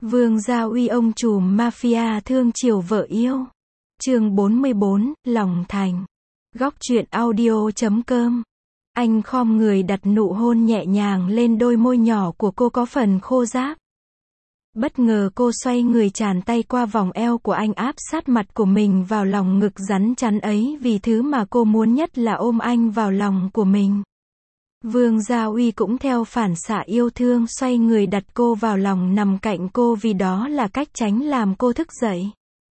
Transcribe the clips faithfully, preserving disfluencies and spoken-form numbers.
Vương Gia Uy ông trùm mafia thương chiều vợ yêu. Chương bốn mươi bốn, Lòng Thành. Góc truyện audio chấm com. Anh khom người đặt nụ hôn nhẹ nhàng lên đôi môi nhỏ của cô có phần khô ráp. Bất ngờ cô xoay người tràn tay qua vòng eo của anh, áp sát mặt của mình vào lòng ngực rắn chắn ấy, vì thứ mà cô muốn nhất là ôm anh vào lòng của mình. Vương Gia Uy cũng theo phản xạ yêu thương xoay người đặt cô vào lòng, nằm cạnh cô, vì đó là cách tránh làm cô thức dậy.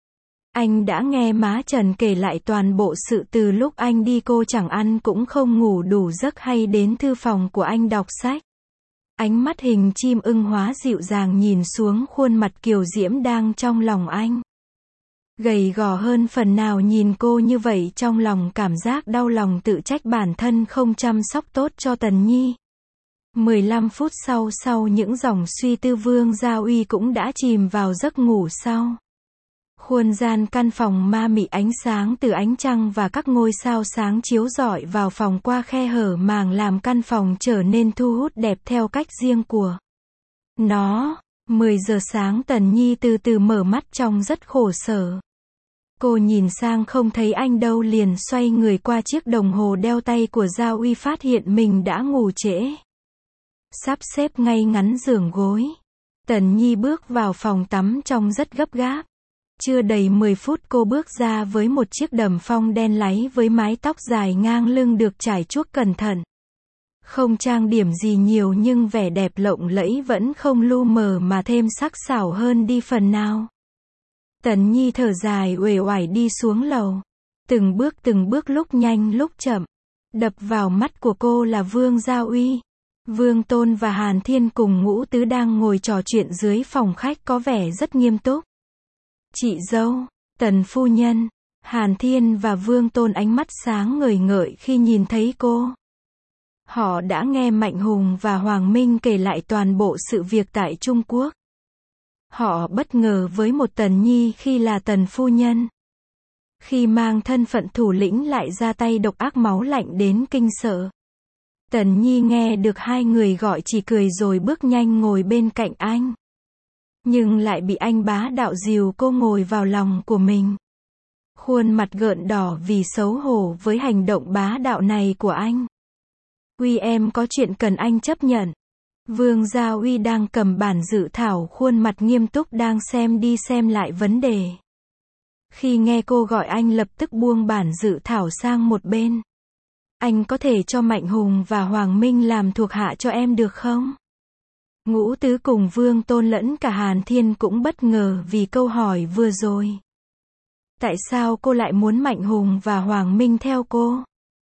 Anh đã nghe má Trần kể lại toàn bộ sự từ lúc anh đi cô chẳng ăn cũng không ngủ đủ giấc hay đến thư phòng của anh đọc sách. Ánh mắt hình chim ưng hóa dịu dàng nhìn xuống khuôn mặt kiều diễm đang trong lòng anh. Gầy gò hơn phần nào nhìn cô như vậy, trong lòng cảm giác đau lòng tự trách bản thân không chăm sóc tốt cho Tần Nhi. mười lăm phút sau, sau những dòng suy tư, Vương Gia Uy cũng đã chìm vào giấc ngủ sau. Khuôn gian căn phòng ma mị, ánh sáng từ ánh trăng và các ngôi sao sáng chiếu rọi vào phòng qua khe hở màng, làm căn phòng trở nên thu hút đẹp theo cách riêng của nó. mười giờ sáng, Tần Nhi từ từ mở mắt trông rất khổ sở. Cô nhìn sang không thấy anh đâu, liền xoay người qua chiếc đồng hồ đeo tay của Gia Uy, phát hiện mình đã ngủ trễ. Sắp xếp ngay ngắn giường gối, Tần Nhi bước vào phòng tắm trông rất gấp gáp. Chưa đầy mười phút cô bước ra với một chiếc đầm phong đen láy với mái tóc dài ngang lưng được trải chuốt cẩn thận. Không trang điểm gì nhiều nhưng vẻ đẹp lộng lẫy vẫn không lu mờ mà thêm sắc sảo hơn đi phần nào. Tần Nhi thở dài uể oải đi xuống lầu. Từng bước từng bước, lúc nhanh lúc chậm. Đập vào mắt của cô là Vương Gia Uy, Vương Tôn và Hàn Thiên cùng Ngũ Tứ đang ngồi trò chuyện dưới phòng khách, có vẻ rất nghiêm túc. Chị dâu, Tần phu nhân. Hàn Thiên và Vương Tôn ánh mắt sáng ngời ngợi khi nhìn thấy cô. Họ đã nghe Mạnh Hùng và Hoàng Minh kể lại toàn bộ sự việc tại Trung Quốc. Họ bất ngờ với một Tần Nhi khi là Tần phu nhân, khi mang thân phận thủ lĩnh lại ra tay độc ác máu lạnh đến kinh sợ. Tần Nhi nghe được hai người gọi chỉ cười rồi bước nhanh ngồi bên cạnh anh. Nhưng lại bị anh bá đạo dìu cô ngồi vào lòng của mình. Khuôn mặt gợn đỏ vì xấu hổ với hành động bá đạo này của anh. Uy, em có chuyện cần anh chấp nhận. Vương Gia Uy đang cầm bản dự thảo, khuôn mặt nghiêm túc đang xem đi xem lại vấn đề. Khi nghe cô gọi, anh lập tức buông bản dự thảo sang một bên. Anh có thể cho Mạnh Hùng và Hoàng Minh làm thuộc hạ cho em được không? Ngũ Tứ cùng Vương Tôn lẫn cả Hàn Thiên cũng bất ngờ vì câu hỏi vừa rồi. Tại sao cô lại muốn Mạnh Hùng và Hoàng Minh theo cô?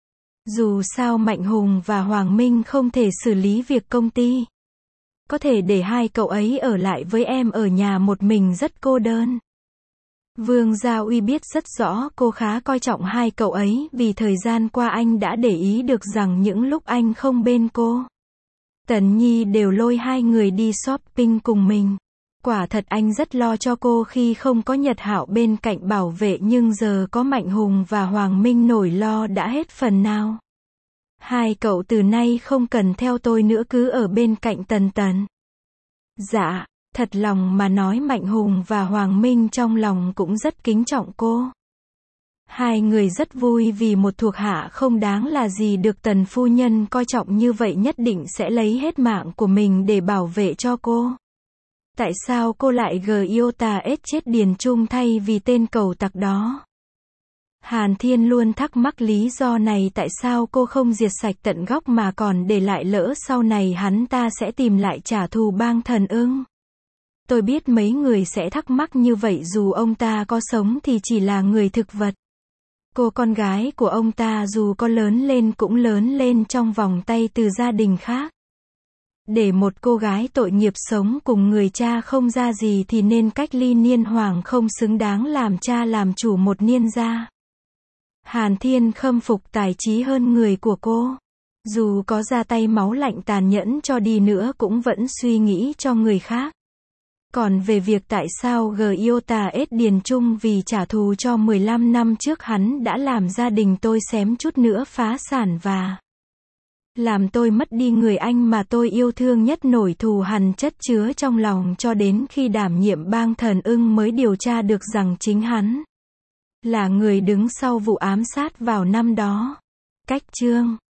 Dù sao Mạnh Hùng và Hoàng Minh không thể xử lý việc công ty. Có thể để hai cậu ấy ở lại với em ở nhà một mình rất cô đơn. Vương Gia Uy biết rất rõ cô khá coi trọng hai cậu ấy, vì thời gian qua anh đã để ý được rằng những lúc anh không bên cô, Tần Nhi đều lôi hai người đi shopping cùng mình. Quả thật anh rất lo cho cô khi không có Nhật Hạo bên cạnh bảo vệ, nhưng giờ có Mạnh Hùng và Hoàng Minh, nỗi lo đã hết phần nào. Hai cậu từ nay không cần theo tôi nữa, cứ ở bên cạnh Tần Tần. Dạ, thật lòng mà nói, Mạnh Hùng và Hoàng Minh trong lòng cũng rất kính trọng cô. Hai người rất vui vì một thuộc hạ không đáng là gì được Tần phu nhân coi trọng như vậy nhất định sẽ lấy hết mạng của mình để bảo vệ cho cô. Tại sao cô lại Giota ết chết Điền Trung thay vì tên cẩu tặc đó? Hàn Thiên luôn thắc mắc lý do này, tại sao cô không diệt sạch tận gốc mà còn để lại, lỡ sau này hắn ta sẽ tìm lại trả thù Bang Thần Ưng. Tôi biết mấy người sẽ thắc mắc như vậy, dù ông ta có sống thì chỉ là người thực vật. Cô con gái của ông ta dù có lớn lên cũng lớn lên trong vòng tay từ gia đình khác. Để một cô gái tội nghiệp sống cùng người cha không ra gì thì nên cách ly niên hoàng, không xứng đáng làm cha làm chủ một niên gia. Hàn Thiên khâm phục tài trí hơn người của cô. Dù có ra tay máu lạnh tàn nhẫn cho đi nữa cũng vẫn suy nghĩ cho người khác. Còn về việc tại sao Giota ết Điền Trung, vì trả thù cho mười lăm năm trước hắn đã làm gia đình tôi xém chút nữa phá sản và làm tôi mất đi người anh mà tôi yêu thương nhất, nỗi thù hằn chất chứa trong lòng cho đến khi đảm nhiệm bang Thần Ưng mới điều tra được rằng chính hắn là người đứng sau vụ ám sát vào năm đó. Cách chương